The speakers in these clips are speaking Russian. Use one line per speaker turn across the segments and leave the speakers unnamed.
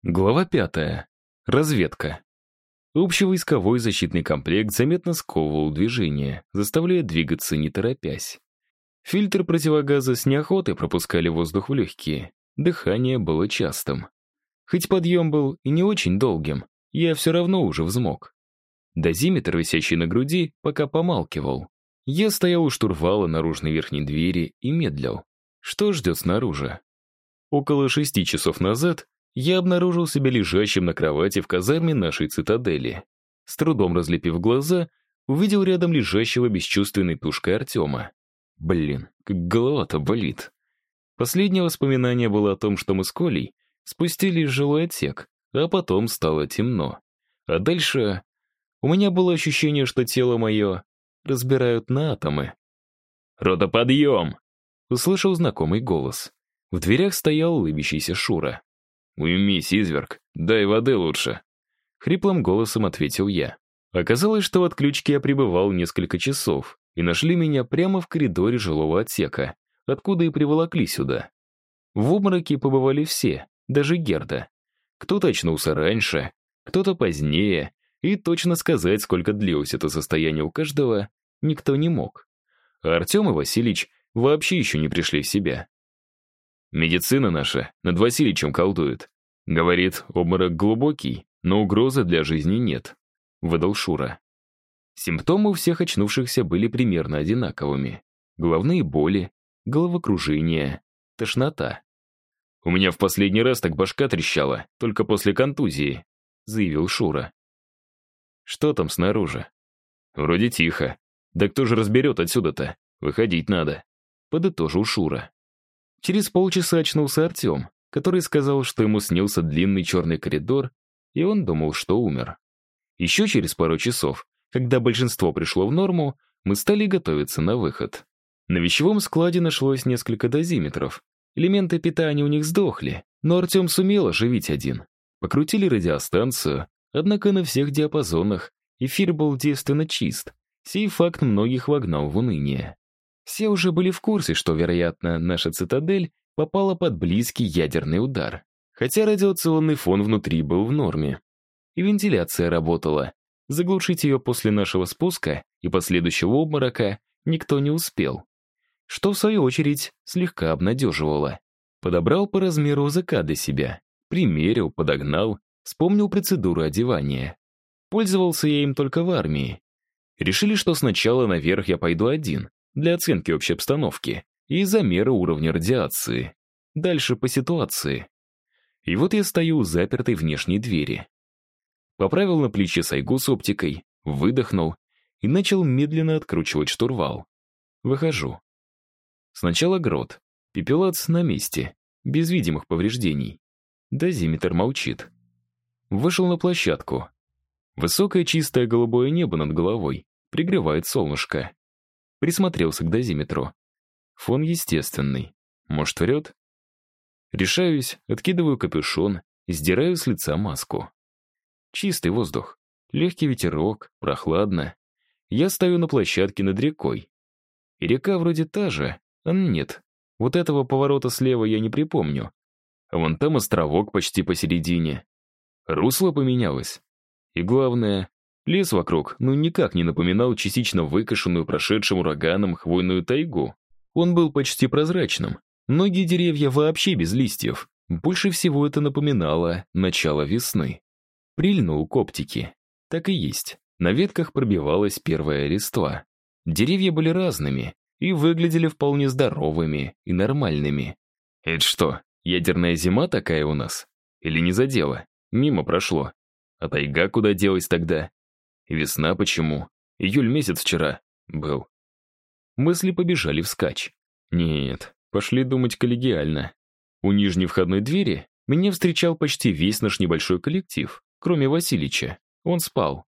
Глава 5. Разведка. Общевойсковой защитный комплект заметно сковывал движение, заставляя двигаться не торопясь. Фильтры противогаза с неохотой пропускали воздух в легкие, дыхание было частым. Хоть подъем был и не очень долгим, я все равно уже взмок. Дозиметр, висящий на груди, пока помалкивал. Я стоял у штурвала наружной верхней двери и медлил. Что ждет снаружи? Около 6 часов назад я обнаружил себя лежащим на кровати в казарме нашей цитадели. С трудом разлепив глаза, увидел рядом лежащего бесчувственной тушкой Артема. Блин, как голова-то болит. Последнее воспоминание было о том, что мы с Колей спустились в жилой отсек, а потом стало темно. А дальше у меня было ощущение, что тело мое разбирают на атомы. «Рота, подъем!» — услышал знакомый голос. В дверях стоял улыбящийся Шура. «Уймись, изверг, дай воды лучше», — хриплым голосом ответил я. Оказалось, что в отключке я пребывал несколько часов, и нашли меня прямо в коридоре жилого отсека, откуда и приволокли сюда. В обмороке побывали все, даже Герда. Кто-то очнулся раньше, кто-то позднее, и точно сказать, сколько длилось это состояние у каждого, никто не мог. А Артем и Василич вообще еще не пришли в себя. «Медицина наша над Василичем колдует. Говорит, обморок глубокий, но угрозы для жизни нет», — выдал Шура. Симптомы у всех очнувшихся были примерно одинаковыми. Головные боли, головокружение, тошнота. «У меня в последний раз так башка трещала, только после контузии», — заявил Шура. «Что там снаружи?» «Вроде тихо. Да кто же разберет отсюда-то? Выходить надо», — подытожил Шура. Через полчаса очнулся Артем, который сказал, что ему снился длинный черный коридор, и он думал, что умер. Еще через пару часов, когда большинство пришло в норму, мы стали готовиться на выход. На вещевом складе нашлось несколько дозиметров. Элементы питания у них сдохли, но Артем сумел оживить один. Покрутили радиостанцию, однако на всех диапазонах эфир был девственно чист. Сей факт многих вогнал в уныние. Все уже были в курсе, что, вероятно, наша цитадель попала под близкий ядерный удар, хотя радиационный фон внутри был в норме. И вентиляция работала. Заглушить ее после нашего спуска и последующего обморока никто не успел. Что, в свою очередь, слегка обнадеживало. Подобрал по размеру ОЗК для себя, примерил, подогнал, вспомнил процедуру одевания. Пользовался я им только в армии. Решили, что сначала наверх я пойду один, для оценки общей обстановки и замера уровня радиации. Дальше по ситуации. И вот я стою у запертой внешней двери. Поправил на плече сайгу с оптикой, выдохнул и начал медленно откручивать штурвал. Выхожу. Сначала грот. Пепелац на месте, без видимых повреждений. Дозиметр молчит. Вышел на площадку. Высокое чистое голубое небо над головой пригревает солнышко. Присмотрелся к дозиметру. Фон естественный. Может, врет? Решаюсь, откидываю капюшон, сдираю с лица маску. Чистый воздух. Легкий ветерок, прохладно. Я стою на площадке над рекой. И река вроде та же, а нет. Вот этого поворота слева я не припомню. А вон там островок почти посередине. Русло поменялось. И главное, лес вокруг никак не напоминал частично выкошенную прошедшим ураганом хвойную тайгу. Он был почти прозрачным. Многие деревья вообще без листьев. Больше всего это напоминало начало весны. Прильнул к оптике. Так и есть. На ветках пробивалась первая листва. Деревья были разными и выглядели вполне здоровыми и нормальными. Это что, ядерная зима такая у нас? Или не задело? Мимо прошло. А тайга куда делась тогда? И весна почему? Июль месяц вчера был. Мысли побежали вскачь. Нет, пошли думать коллегиально. У нижней входной двери меня встречал почти весь наш небольшой коллектив, кроме Василича. Он спал.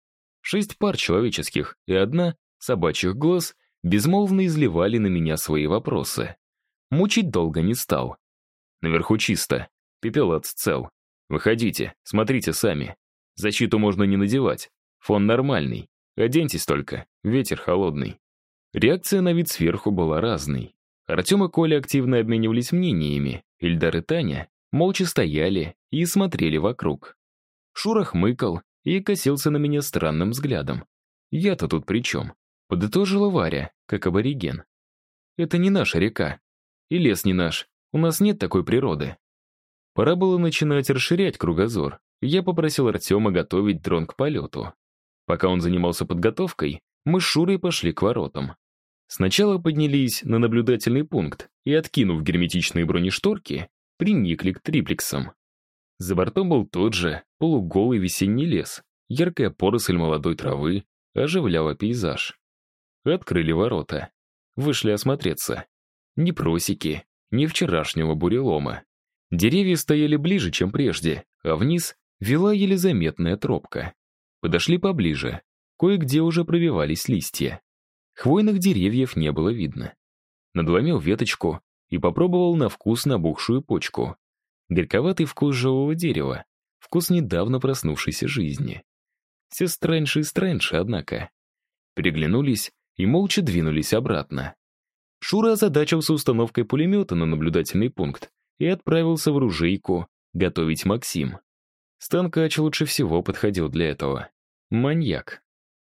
6 пар человеческих и 1 собачьих глаз безмолвно изливали на меня свои вопросы. Мучить долго не стал. Наверху чисто. Пепелац цел. Выходите, смотрите сами. Защиту можно не надевать. Фон нормальный. Оденьтесь только, ветер холодный. Реакция на вид сверху была разной. Артем и Коля активно обменивались мнениями. Ильдар и Таня молча стояли и смотрели вокруг. Шура хмыкал и косился на меня странным взглядом. «Я-то тут при чем?» — подытожила Варя, как абориген. «Это не наша река. И лес не наш. У нас нет такой природы». Пора было начинать расширять кругозор. Я попросил Артема готовить дрон к полету. Пока он занимался подготовкой, мы с Шурой пошли к воротам. Сначала поднялись на наблюдательный пункт и, откинув герметичные бронешторки, приникли к триплексам. За бортом был тот же полуголый весенний лес. Яркая поросль молодой травы оживляла пейзаж. Открыли ворота. Вышли осмотреться. Ни просеки, ни вчерашнего бурелома. Деревья стояли ближе, чем прежде, а вниз вела еле заметная тропка. Подошли поближе. Кое-где уже пробивались листья. Хвойных деревьев не было видно. Надломил веточку и попробовал на вкус набухшую почку. Горьковатый вкус живого дерева, вкус недавно проснувшейся жизни. Все страньше и страньше, однако. Переглянулись и молча двинулись обратно. Шура озадачился установкой пулемета на наблюдательный пункт и отправился в оружейку готовить Максим. Станкач лучше всего подходил для этого. Маньяк.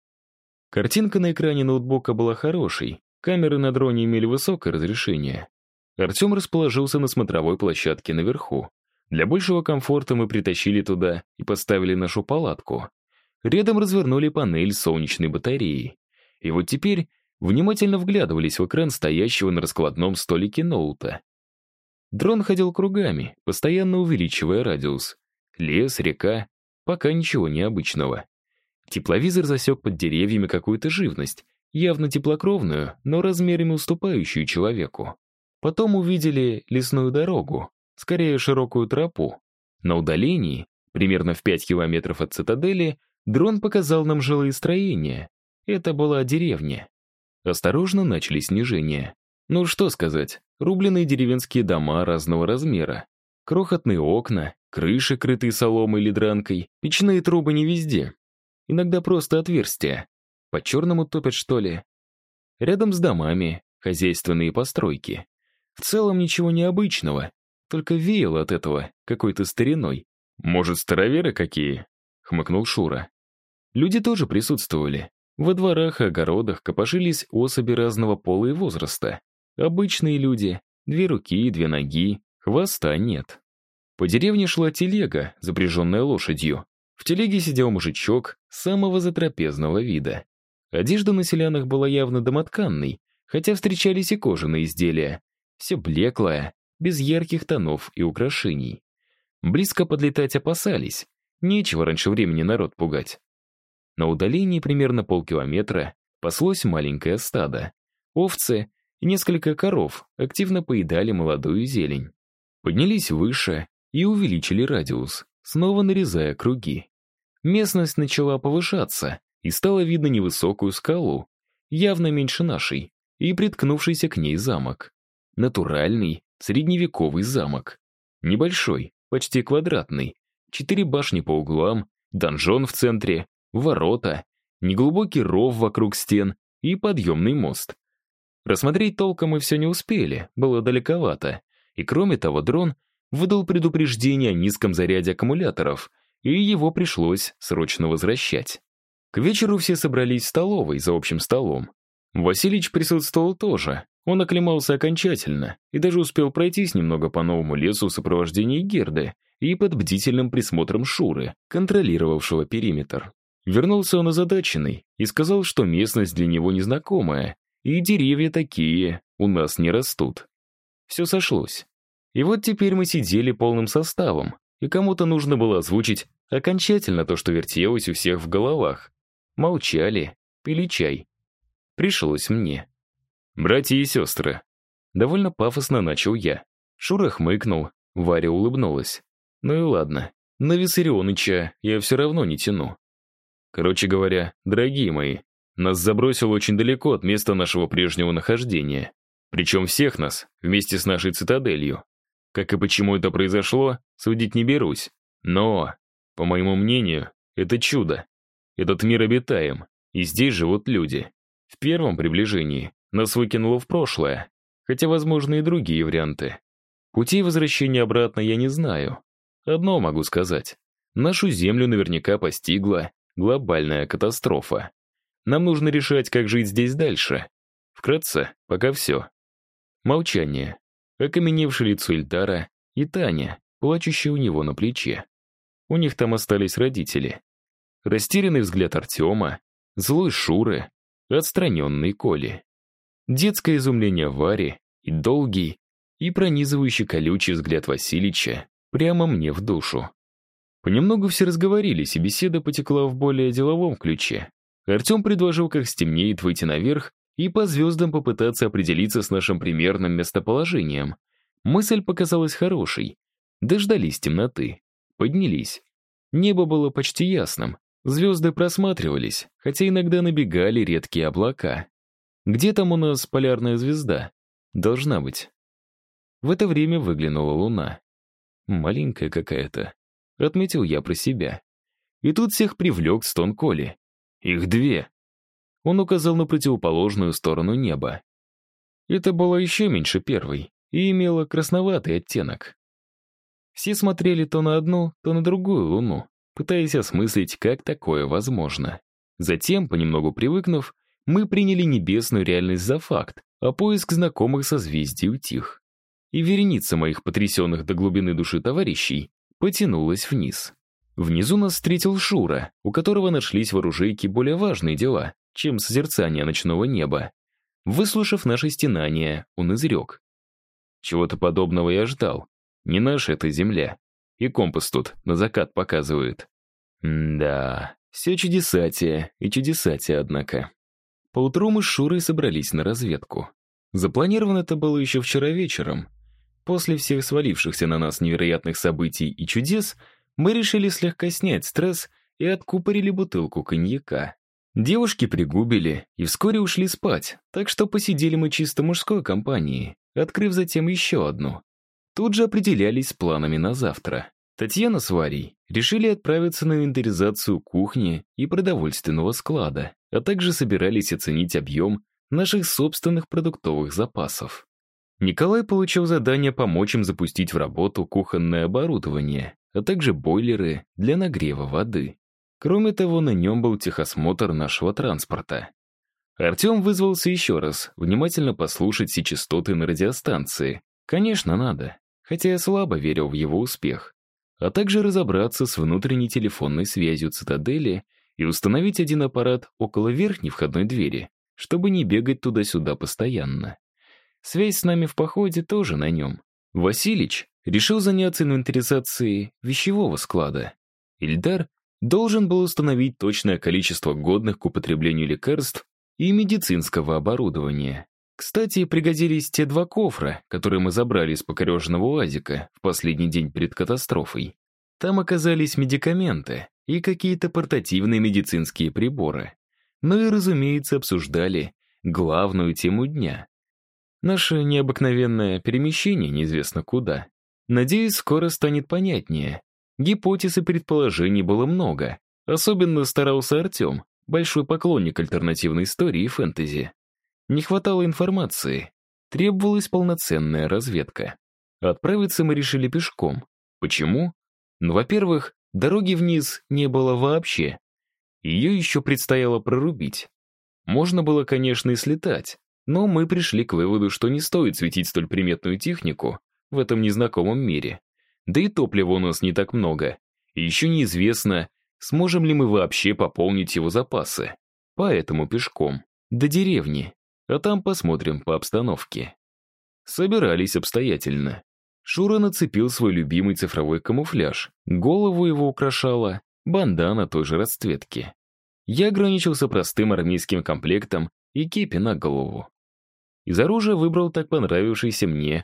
Картинка на экране ноутбука была хорошей, камеры на дроне имели высокое разрешение. Артем расположился на смотровой площадке наверху. Для большего комфорта мы притащили туда и поставили нашу палатку. Рядом развернули панель солнечной батареи. И вот теперь внимательно вглядывались в экран стоящего на раскладном столике ноута. Дрон ходил кругами, постоянно увеличивая радиус. Лес, река, пока ничего необычного. Тепловизор засек под деревьями какую-то живность, явно теплокровную, но размерами уступающую человеку. Потом увидели лесную дорогу, скорее широкую тропу. На удалении, примерно в 5 километров от цитадели, дрон показал нам жилые строения. Это была деревня. Осторожно начали снижение. Ну что сказать, рубленые деревенские дома разного размера. Крохотные окна, крыши, крытые соломой или дранкой, печные трубы не везде. Иногда просто отверстия. По-черному топят, что ли? Рядом с домами хозяйственные постройки. В целом ничего необычного, только веяло от этого какой-то стариной. «Может, староверы какие?» — хмыкнул Шура. Люди тоже присутствовали. Во дворах и огородах копошились особи разного пола и возраста. Обычные люди, 2 руки, 2 ноги, хвоста нет. По деревне шла телега, запряженная лошадью. В телеге сидел мужичок самого затрапезного вида. Одежда на селянах была явно домотканной, хотя встречались и кожаные изделия. Все блеклое, без ярких тонов и украшений. Близко подлетать опасались. Нечего раньше времени народ пугать. На удалении примерно полкилометра паслось маленькое стадо. Овцы и несколько коров активно поедали молодую зелень. Поднялись выше и увеличили радиус, снова нарезая круги. Местность начала повышаться, и стало видно невысокую скалу, явно меньше нашей, и приткнувшийся к ней замок. Натуральный, средневековый замок. Небольшой, почти квадратный. 4 башни по углам, донжон в центре, ворота, неглубокий ров вокруг стен и подъемный мост. Рассмотреть толком мы все не успели, было далековато. И кроме того, дрон выдал предупреждение о низком заряде аккумуляторов, и его пришлось срочно возвращать. К вечеру все собрались в столовой за общим столом. Василич присутствовал тоже. Он оклемался окончательно и даже успел пройтись немного по новому лесу в сопровождении Герды и под бдительным присмотром Шуры, контролировавшего периметр. Вернулся он озадаченный и сказал, что местность для него незнакомая, и деревья такие у нас не растут. Все сошлось. И вот теперь мы сидели полным составом, и кому-то нужно было озвучить окончательно то, что вертелось у всех в головах. Молчали, пили чай. Пришлось мне. «Братья и сестры», — довольно пафосно начал я. Шура хмыкнул, Варя улыбнулась. Ну и ладно, на Виссарионыча я все равно не тяну. Короче говоря, дорогие мои, нас забросило очень далеко от места нашего прежнего нахождения. Причем всех нас, вместе с нашей цитаделью. Как и почему это произошло, судить не берусь. Но, по моему мнению, это чудо. Этот мир обитаем, и здесь живут люди. В первом приближении нас выкинуло в прошлое, хотя возможны и другие варианты. Путей возвращения обратно я не знаю. Одно могу сказать. Нашу Землю наверняка постигла глобальная катастрофа. Нам нужно решать, как жить здесь дальше. Вкратце, пока все. Молчание. Окаменевшее лицо Ильдара и Таня, плачущая у него на плече. У них там остались родители. Растерянный взгляд Артема, злой Шуры, отстраненный Коли. Детское изумление Вари и долгий, и пронизывающий колючий взгляд Василича прямо мне в душу. Понемногу все разговорились, и беседа потекла в более деловом ключе. Артем предложил, как стемнеет, выйти наверх и по звездам попытаться определиться с нашим примерным местоположением. Мысль показалась хорошей. Дождались темноты. Поднялись. Небо было почти ясным. Звезды просматривались, хотя иногда набегали редкие облака. Где там у нас полярная звезда? Должна быть. В это время выглянула луна. Маленькая какая-то. Отметил я про себя. И тут всех привлек стон Коли. Их две. Он указал на противоположную сторону неба. Это было еще меньше первой и имело красноватый оттенок. Все смотрели то на одну, то на другую луну, пытаясь осмыслить, как такое возможно. Затем, понемногу привыкнув, мы приняли небесную реальность за факт, а поиск знакомых созвездий утих. И вереница моих потрясенных до глубины души товарищей потянулась вниз. Внизу нас встретил Шура, у которого нашлись в оружейке более важные дела, чем созерцание ночного неба. Выслушав наши стенания, он изрек. Чего-то подобного я ждал. Не наша эта земля. И компас тут на закат показывает. Да, все чудесатие и чудесатие, однако. Поутру мы с Шурой собрались на разведку. Запланировано это было еще вчера вечером. После всех свалившихся на нас невероятных событий и чудес, мы решили слегка снять стресс и откупорили бутылку коньяка. Девушки пригубили и вскоре ушли спать, так что посидели мы чисто мужской компанией, открыв затем еще одну. Тут же определялись с планами на завтра. Татьяна с Варей решили отправиться на инвентаризацию кухни и продовольственного склада, а также собирались оценить объем наших собственных продуктовых запасов. Николай получил задание помочь им запустить в работу кухонное оборудование, а также бойлеры для нагрева воды. Кроме того, на нем был техосмотр нашего транспорта. Артем вызвался еще раз, внимательно послушать все частоты на радиостанции. Конечно, надо, хотя я слабо верил в его успех. А также разобраться с внутренней телефонной связью цитадели и установить один аппарат около верхней входной двери, чтобы не бегать туда-сюда постоянно. Связь с нами в походе тоже на нем. Василич решил заняться инвентаризацией вещевого склада. Ильдар должен был установить точное количество годных к употреблению лекарств и медицинского оборудования. Кстати, пригодились те 2 кофра, которые мы забрали из покореженного УАЗика в последний день перед катастрофой. Там оказались медикаменты и какие-то портативные медицинские приборы. Ну и, разумеется, обсуждали главную тему дня. Наше необыкновенное перемещение неизвестно куда. Надеюсь, скоро станет понятнее. Гипотез и предположений было много. Особенно старался Артем, большой поклонник альтернативной истории и фэнтези. Не хватало информации. Требовалась полноценная разведка. Отправиться мы решили пешком. Почему? Ну, во-первых, дороги вниз не было вообще. Ее еще предстояло прорубить. Можно было, конечно, и слетать, но мы пришли к выводу, что не стоит светить столь приметную технику в этом незнакомом мире. Да и топлива у нас не так много. И еще неизвестно, сможем ли мы вообще пополнить его запасы. Поэтому пешком. До деревни. А там посмотрим по обстановке. Собирались обстоятельно. Шура нацепил свой любимый цифровой камуфляж. Голову его украшала бандана той же расцветки. Я ограничился простым армейским комплектом и кепи на голову. Из оружия выбрал так понравившийся мне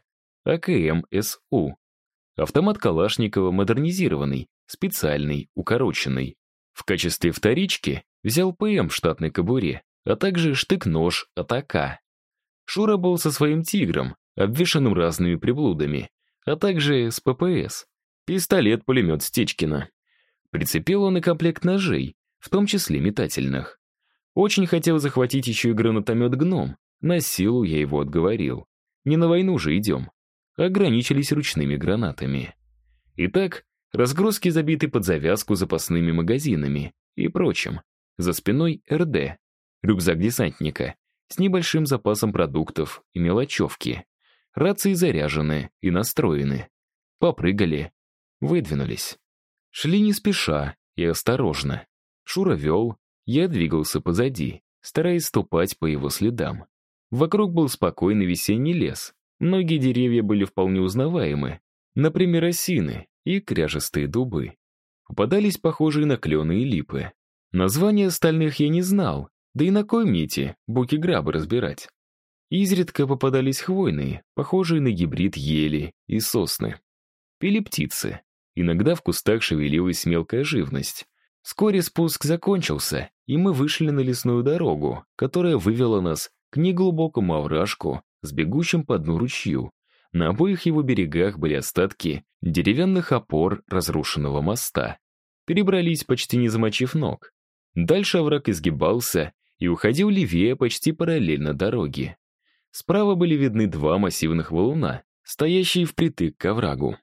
АКМ-СУ. Автомат Калашникова модернизированный, специальный, укороченный. В качестве вторички взял ПМ в штатной кобуре, а также штык-нож от АК. Шура был со своим тигром, обвешанным разными приблудами, а также с ППС, пистолет-пулемет Стечкина. Прицепил он и комплект ножей, в том числе метательных. Очень хотел захватить еще и гранатомет «Гном», на силу я его отговорил. Не на войну же идем. ограничились ручными гранатами. Итак, разгрузки забиты под завязку запасными магазинами и прочим. За спиной РД, рюкзак десантника, с небольшим запасом продуктов и мелочевки. Рации заряжены и настроены. Попрыгали, выдвинулись. Шли не спеша и осторожно. Шура вел, я двигался позади, стараясь ступать по его следам. Вокруг был спокойный весенний лес. Многие деревья были вполне узнаваемы. Например, осины и кряжестые дубы. Попадались похожие на клены и липы. Названия остальных я не знал, да и на кой мне эти буки-грабы разбирать. Изредка попадались хвойные, похожие на гибрид ели и сосны. Пели птицы. Иногда в кустах шевелилась мелкая живность. Вскоре спуск закончился, и мы вышли на лесную дорогу, которая вывела нас к неглубокому овражку с бегущим по дну ручью. На обоих его берегах были остатки деревянных опор разрушенного моста. Перебрались, почти не замочив ног. Дальше овраг изгибался и уходил левее почти параллельно дороге. Справа были видны два массивных валуна, стоящие впритык к оврагу.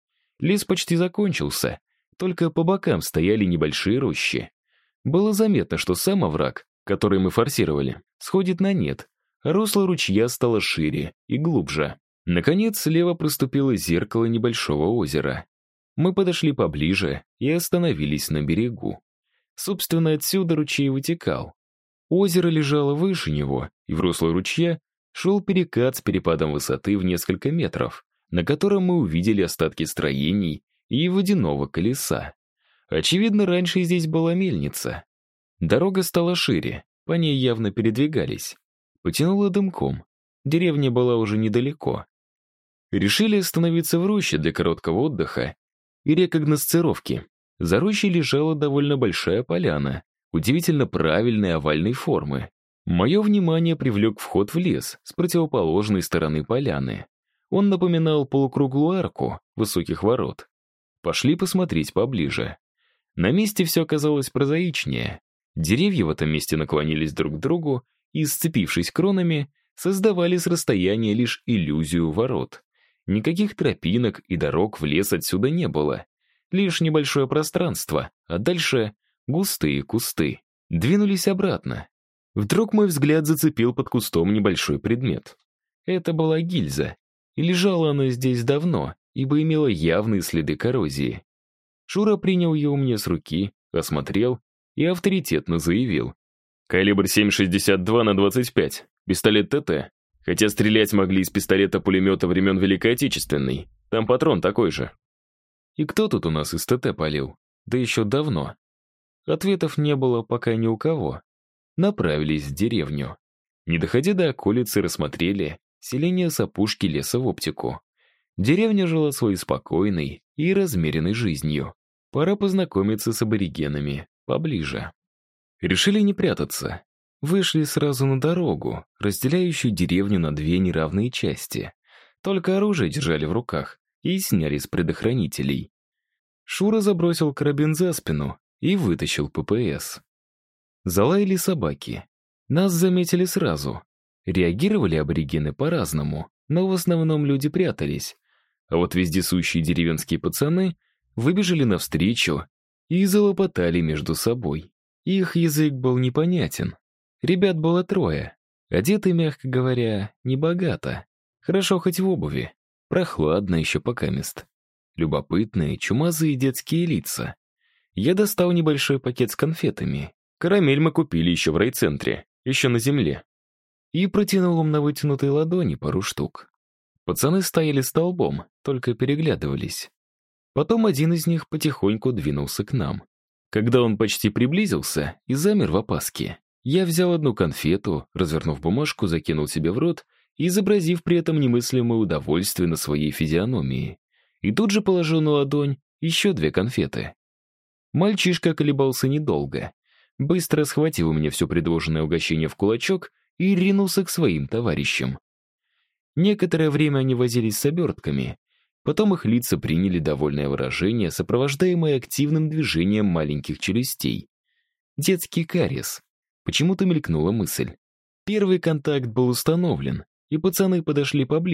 Лес почти закончился, только по бокам стояли небольшие рощи. Было заметно, что сам овраг, который мы форсировали, сходит на нет, а русло ручья стало шире и глубже. Наконец, слева проступило зеркало небольшого озера. Мы подошли поближе и остановились на берегу. Собственно, отсюда ручей вытекал. Озеро лежало выше него, и в русло ручья шел перекат с перепадом высоты в несколько метров, на котором мы увидели остатки строений и водяного колеса. Очевидно, раньше здесь была мельница. Дорога стала шире, по ней явно передвигались. Потянуло дымком. Деревня была уже недалеко. Решили остановиться в роще для короткого отдыха и рекогносцировки. За рощей лежала довольно большая поляна, удивительно правильной овальной формы. Мое внимание привлек вход в лес с противоположной стороны поляны. Он напоминал полукруглую арку высоких ворот. Пошли посмотреть поближе. На месте все оказалось прозаичнее. Деревья в этом месте наклонились друг к другу и, сцепившись кронами, создавали с расстояния лишь иллюзию ворот. Никаких тропинок и дорог в лес отсюда не было. Лишь небольшое пространство, а дальше густые кусты. Двинулись обратно. Вдруг мой взгляд зацепил под кустом небольшой предмет. Это была гильза, и лежала она здесь давно, ибо имела явные следы коррозии. Шура принял ее у меня с руки, осмотрел и авторитетно заявил. Калибр 7,62 на 25, пистолет ТТ. Хотя стрелять могли из пистолета-пулемета времен Великой Отечественной. Там патрон такой же. И кто тут у нас из ТТ палил? Да еще давно. Ответов не было пока ни у кого. Направились в деревню. Не доходя до околицы, рассмотрели селение с опушки леса в оптику. Деревня жила своей спокойной и размеренной жизнью. Пора познакомиться с аборигенами поближе. Решили не прятаться. Вышли сразу на дорогу, разделяющую деревню на две неравные части. Только оружие держали в руках и сняли с предохранителей. Шура забросил карабин за спину и вытащил ППС. Залаяли собаки. Нас заметили сразу. Реагировали аборигены по-разному, но в основном люди прятались. А вот вездесущие деревенские пацаны выбежали навстречу и залопотали между собой. Их язык был непонятен. Ребят было трое. Одеты, мягко говоря, небогато. Хорошо хоть в обуви. Прохладно еще покамест. Любопытные, чумазые детские лица. Я достал небольшой пакет с конфетами. Карамель мы купили еще в райцентре, еще на земле. И протянул им на вытянутой ладони пару штук. Пацаны стояли столбом, только переглядывались. Потом один из них потихоньку двинулся к нам. Когда он почти приблизился и замер в опаске, я взял одну конфету, развернув бумажку, закинул себе в рот, изобразив при этом немыслимое удовольствие на своей физиономии. И тут же положил на ладонь еще две конфеты. Мальчишка колебался недолго. Быстро схватил у меня все предложенное угощение в кулачок и ринулся к своим товарищам. Некоторое время они возились с обертками. Потом их лица приняли довольное выражение, сопровождаемое активным движением маленьких челюстей. Детский кариес. Почему-то мелькнула мысль. Первый контакт был установлен, и пацаны подошли поближе,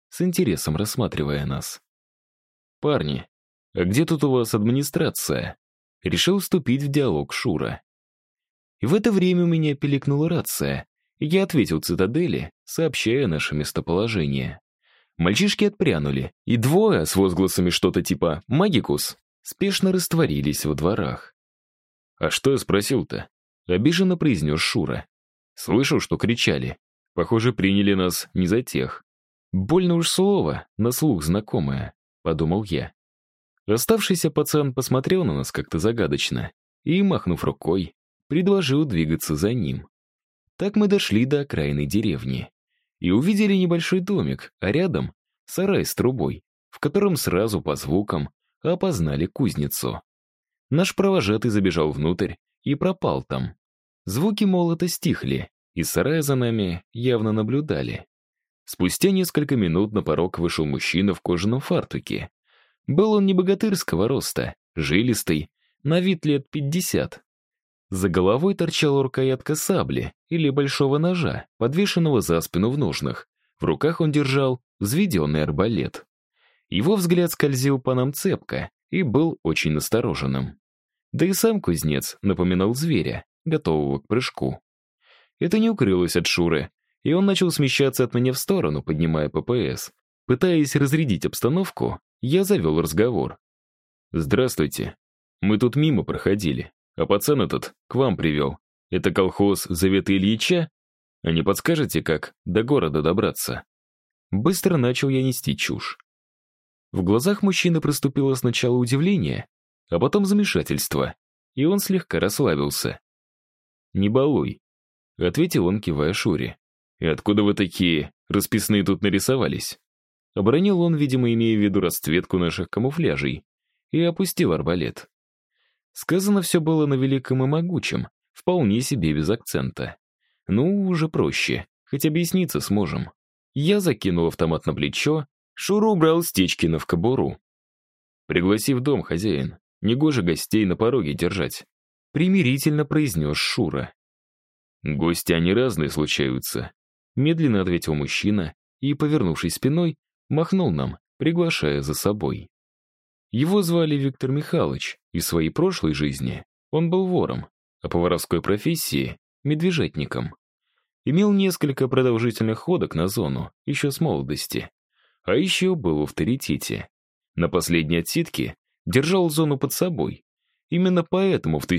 с интересом рассматривая нас. «Парни, а где тут у вас администрация?» Решил вступить в диалог Шура. И в это время у меня пиликнула рация, и я ответил цитадели, сообщая наше местоположение. Мальчишки отпрянули, и двое с возгласами что-то типа «Магикус» спешно растворились во дворах. «А что я спросил-то?» — обиженно произнес Шура. «Слышал, что кричали. Похоже, приняли нас не за тех». «Больно уж слово, на слух знакомое», — подумал я. Оставшийся пацан посмотрел на нас как-то загадочно и, махнув рукой, предложил двигаться за ним. Так мы дошли до окраины деревни и увидели небольшой домик, а рядом сарай с трубой, в котором сразу по звукам опознали кузницу. Наш провожатый забежал внутрь и пропал там. Звуки молота стихли, из сарая за нами явно наблюдали. Спустя несколько минут на порог вышел мужчина в кожаном фартуке. Был он не богатырского роста, жилистый, на вид лет 50. За головой торчала рукоятка сабли или большого ножа, подвешенного за спину в ножнах. В руках он держал взведенный арбалет. Его взгляд скользил по нам цепко и был очень настороженным. Да и сам кузнец напоминал зверя, готового к прыжку. Это не укрылось от Шуры, и он начал смещаться от меня в сторону, поднимая ППС. Пытаясь разрядить обстановку, я завел разговор. «Здравствуйте. Мы тут мимо проходили, а пацан этот к вам привел. Это колхоз Завета Ильича? А не подскажете, как до города добраться?» Быстро начал я нести чушь. В глазах мужчины проступило сначала удивление, а потом замешательство, и он слегка расслабился. «Не балуй», — ответил он, кивая Шуре. «И откуда вы такие расписные тут нарисовались?» Обронил он, видимо, имея в виду расцветку наших камуфляжей, и опустил арбалет. Сказано все было на великом и могучем, вполне себе без акцента. Ну, уже проще, хоть объясниться сможем. Я закинул автомат на плечо, Шура убрал Стечкина в кобуру. «Пригласи в дом, хозяин, негоже гостей на пороге держать», — примирительно произнес Шура. «Гости они разные случаются», — медленно ответил мужчина и, повернувшись спиной, махнул нам, приглашая за собой. Его звали Виктор Михайлович, и в своей прошлой жизни он был вором, а по воровской профессии — медвежатником. Имел несколько продолжительных ходок на зону, еще с молодости. А еще был в авторитете. На последней отсидке держал зону под собой. Именно поэтому в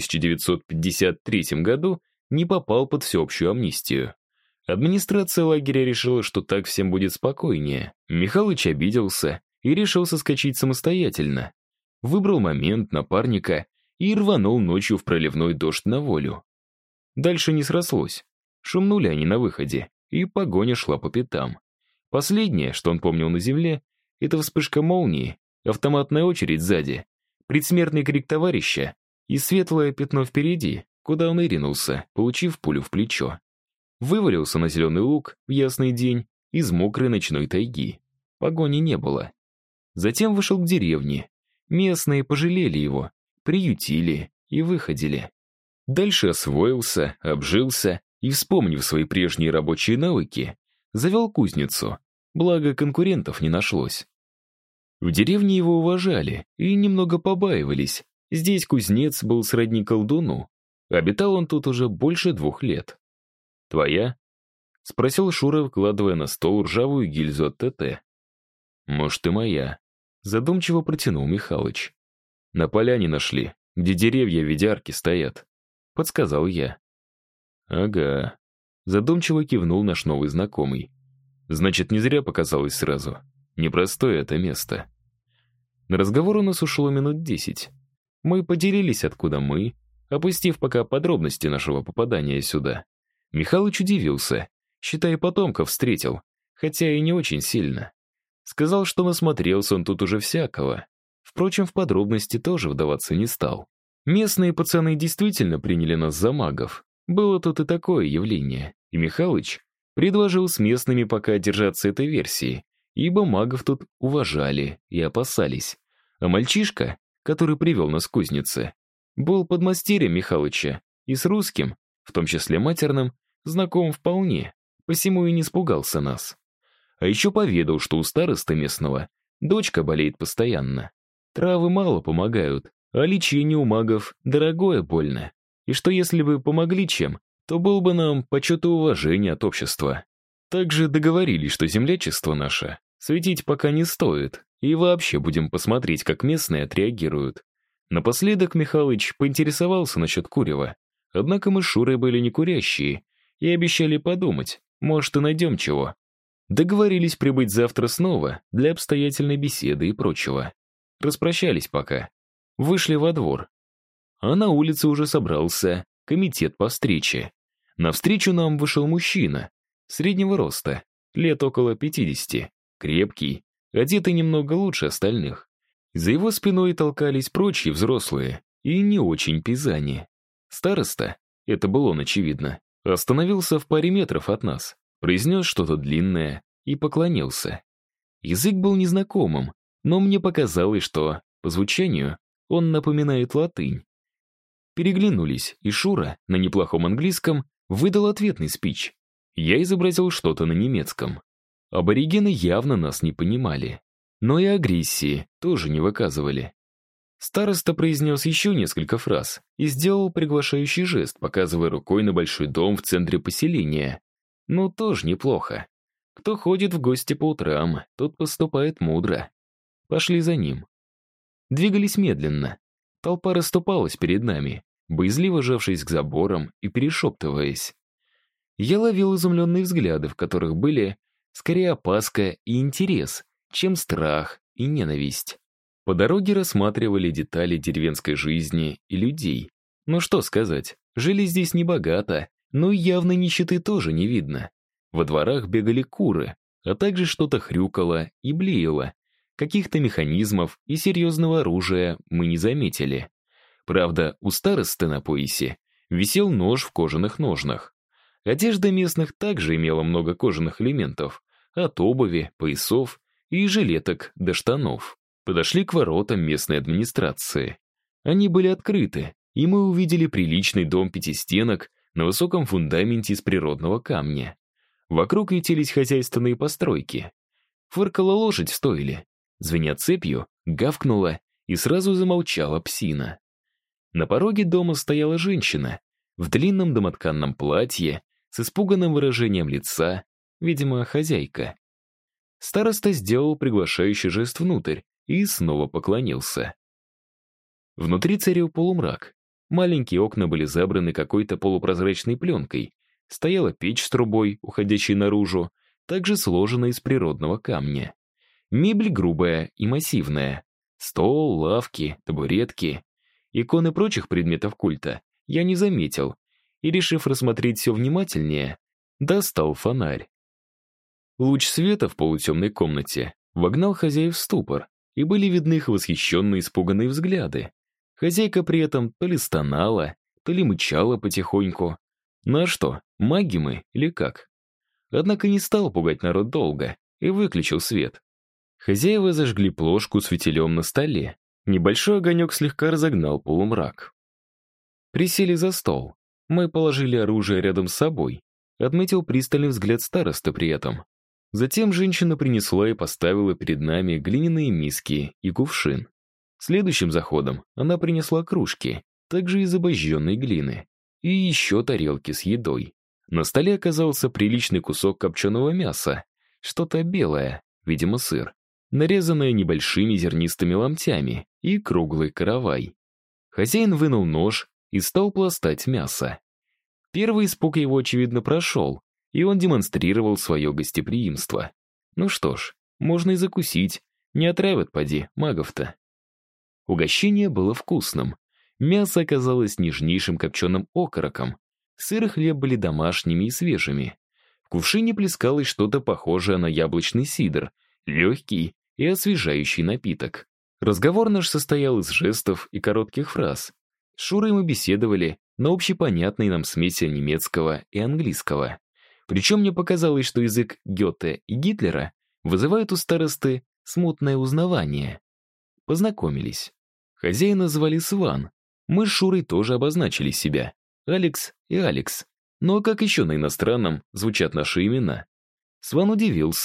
1953 году не попал под всеобщую амнистию. Администрация лагеря решила, что так всем будет спокойнее. Михалыч обиделся и решил соскочить самостоятельно. Выбрал момент, напарника и рванул ночью в проливной дождь на волю. Дальше не срослось. Шумнули они на выходе, и погоня шла по пятам. Последнее, что он помнил на земле, это вспышка молнии, автоматная очередь сзади, предсмертный крик товарища и светлое пятно впереди, куда он и ринулся, получив пулю в плечо. Вывалился на зеленый луг в ясный день из мокрой ночной тайги. Погони не было. Затем вышел к деревне. Местные пожалели его, приютили и выходили. Дальше освоился, обжился и, вспомнив свои прежние рабочие навыки, завел кузницу, благо конкурентов не нашлось. В деревне его уважали и немного побаивались. Здесь кузнец был сродни колдуну. Обитал он тут уже больше 2 лет. «Твоя?» — спросил Шура, вкладывая на стол ржавую гильзу от ТТ. «Может, и моя», — задумчиво протянул Михалыч. «На поляне нашли, где деревья в виде арки стоят», — подсказал я. «Ага», — задумчиво кивнул наш новый знакомый. «Значит, не зря показалось сразу. Непростое это место». На разговор у нас ушло минут 10. Мы поделились, откуда мы, опустив пока подробности нашего попадания сюда. Михалыч удивился, считай, потомков встретил, хотя и не очень сильно. Сказал, что насмотрелся он тут уже всякого. Впрочем, в подробности тоже вдаваться не стал. Местные пацаны действительно приняли нас за магов. Было тут и такое явление, и Михалыч предложил с местными пока держаться этой версии, ибо магов тут уважали и опасались. А мальчишка, который привел нас к кузнице, был подмастерьем Михалыча и с русским, в том числе матерным, знаком вполне, посему и не испугался нас. А еще поведал, что у старосты местного дочка болеет постоянно. Травы мало помогают, а лечение у магов дорогое больно. И что если бы помогли чем, то был бы нам почет и уважение от общества. Также договорились, что землячество наше светить пока не стоит, и вообще будем посмотреть, как местные отреагируют. Напоследок Михалыч поинтересовался насчет курева. Однако мы с Шурой были не курящие и обещали подумать, может, и найдем чего. Договорились прибыть завтра снова для обстоятельной беседы и прочего. Распрощались пока. Вышли во двор. А на улице уже собрался комитет по встрече. Навстречу нам вышел мужчина, среднего роста, лет около 50, крепкий, одетый немного лучше остальных. За его спиной толкались прочие взрослые и не очень пизани. Староста, это был он, очевидно, остановился в паре метров от нас, произнес что-то длинное и поклонился. Язык был незнакомым, но мне показалось, что, по звучанию, он напоминает латынь. Переглянулись, и Шура на неплохом английском выдал ответный спич. Я изобразил что-то на немецком. Аборигены явно нас не понимали, но и агрессии тоже не выказывали. Староста произнес еще несколько фраз и сделал приглашающий жест, показывая рукой на большой дом в центре поселения. Ну, тоже неплохо. Кто ходит в гости по утрам, тот поступает мудро. Пошли за ним. Двигались медленно. Толпа расступалась перед нами, боязливо жавшись к заборам и перешептываясь. Я ловил изумленные взгляды, в которых были скорее опаска и интерес, чем страх и ненависть. По дороге рассматривали детали деревенской жизни и людей. Ну что сказать, жили здесь небогато, но явно нищеты тоже не видно. Во дворах бегали куры, а также что-то хрюкало и блеяло. Каких-то механизмов и серьезного оружия мы не заметили. Правда, у старосты на поясе висел нож в кожаных ножнах. Одежда местных также имела много кожаных элементов, от обуви, поясов и жилеток до штанов. Подошли к воротам местной администрации. Они были открыты, и мы увидели приличный дом пятистенок на высоком фундаменте из природного камня. Вокруг ютились хозяйственные постройки. Фыркала лошадь в стойле. Звеня цепью, гавкнула и сразу замолчала псина. На пороге дома стояла женщина в длинном домотканном платье с испуганным выражением лица, видимо, хозяйка. Староста сделал приглашающий жест внутрь и снова поклонился. Внутри царил полумрак. Маленькие окна были забраны какой-то полупрозрачной пленкой. Стояла печь с трубой, уходящей наружу, также сложена из природного камня. Мебель грубая и массивная. Стол, лавки, табуретки. Икон и прочих предметов культа я не заметил, и, решив рассмотреть все внимательнее, достал фонарь. Луч света в полутемной комнате вогнал хозяев в ступор, и были видны их восхищенные испуганные взгляды. Хозяйка при этом то ли стонала, то ли мычала потихоньку. Ну а что, маги мы или как? Однако не стал пугать народ долго и выключил свет. Хозяева зажгли плошку с фитилем на столе. Небольшой огонек слегка разогнал полумрак. Присели за стол. Мы положили оружие рядом с собой. Отметил пристальный взгляд старосты при этом. Затем женщина принесла и поставила перед нами глиняные миски и кувшин. Следующим заходом она принесла кружки, также из обожженной глины, и еще тарелки с едой. На столе оказался приличный кусок копченого мяса, что-то белое, видимо, сыр, нарезанное небольшими зернистыми ломтями, и круглый каравай. Хозяин вынул нож и стал пластать мясо. Первый испуг его, очевидно, прошел, и он демонстрировал свое гостеприимство. Ну что ж, можно и закусить, не отравят, поди, магов-то. Угощение было вкусным. Мясо оказалось нежнейшим копченым окороком. Сыр и хлеб были домашними и свежими. В кувшине плескалось что-то похожее на яблочный сидр, легкий и освежающий напиток. Разговор наш состоял из жестов и коротких фраз. С Шурой мы беседовали на общепонятной нам смеси немецкого и английского. Причем мне показалось, что язык Гёте и Гитлера вызывает у старосты смутное узнавание. Познакомились. Хозяина звали Сван. Мы с Шурой тоже обозначили себя. Алекс и Алекс. Но как еще на иностранном звучат наши имена? Сван удивился,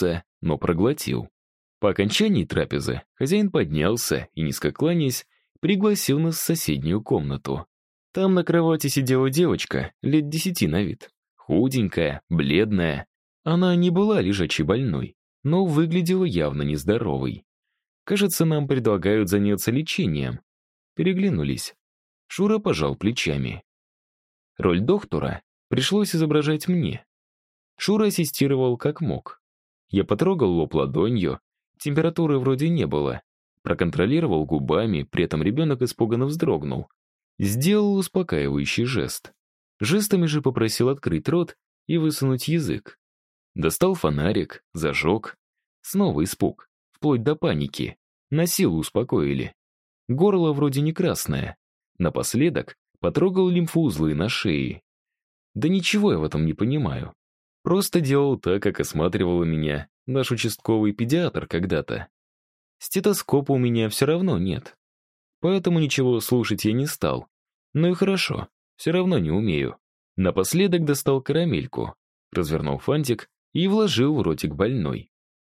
но проглотил. По окончании трапезы хозяин поднялся и, низко кланяясь, пригласил нас в соседнюю комнату. Там на кровати сидела девочка, лет 10 на вид. Худенькая, бледная. Она не была лежачей больной, но выглядела явно нездоровой. Кажется, нам предлагают заняться лечением. Переглянулись. Шура пожал плечами. Роль доктора пришлось изображать мне. Шура ассистировал как мог. Я потрогал лоб ладонью, температуры вроде не было. Проконтролировал губами, при этом ребенок испуганно вздрогнул. Сделал успокаивающий жест. Жестами же попросил открыть рот и высунуть язык. Достал фонарик, зажег. Снова испуг, вплоть до паники. На силу успокоили. Горло вроде не красное. Напоследок потрогал лимфоузлы на шее. Да ничего я в этом не понимаю. Просто делал так, как осматривала меня наш участковый педиатр когда-то. Стетоскопа у меня все равно нет. Поэтому ничего слушать я не стал. Ну и хорошо, все равно не умею. Напоследок достал карамельку, развернул фантик и вложил в ротик больной.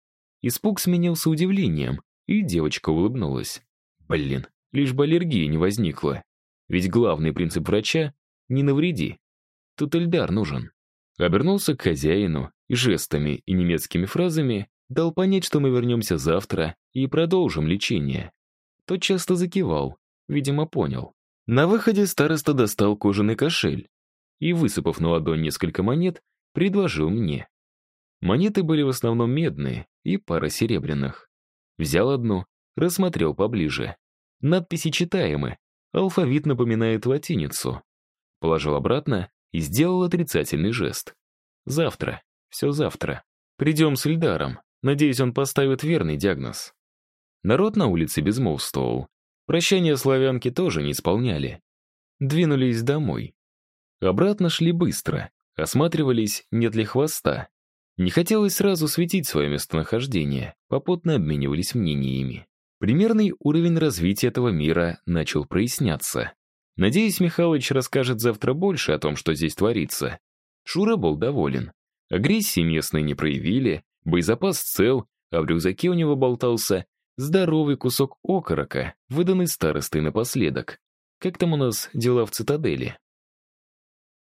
Испуг сменился удивлением, и девочка улыбнулась. Блин, лишь бы аллергии не возникло. Ведь главный принцип врача — не навреди. Тут Эльдар нужен. Обернулся к хозяину и жестами и немецкими фразами дал понять, что мы вернемся завтра и продолжим лечение. Тот часто закивал, видимо, понял. На выходе староста достал кожаный кошель и, высыпав на ладонь несколько монет, предложил мне. Монеты были в основном медные и пара серебряных. Взял одну, рассмотрел поближе. Надписи читаемы, алфавит напоминает латиницу. Положил обратно и сделал отрицательный жест. Завтра, все завтра. Придем с Эльдаром, надеюсь, он поставит верный диагноз. Народ на улице безмолвствовал. Прощания славянки тоже не исполняли. Двинулись домой. Обратно шли быстро, осматривались, нет ли хвоста. Не хотелось сразу светить свое местонахождение, попутно обменивались мнениями. Примерный уровень развития этого мира начал проясняться. Надеюсь, Михалыч расскажет завтра больше о том, что здесь творится. Шура был доволен. Агрессии местные не проявили, боезапас цел, а в рюкзаке у него болтался здоровый кусок окорока, выданный старостой напоследок. Как там у нас дела в цитадели?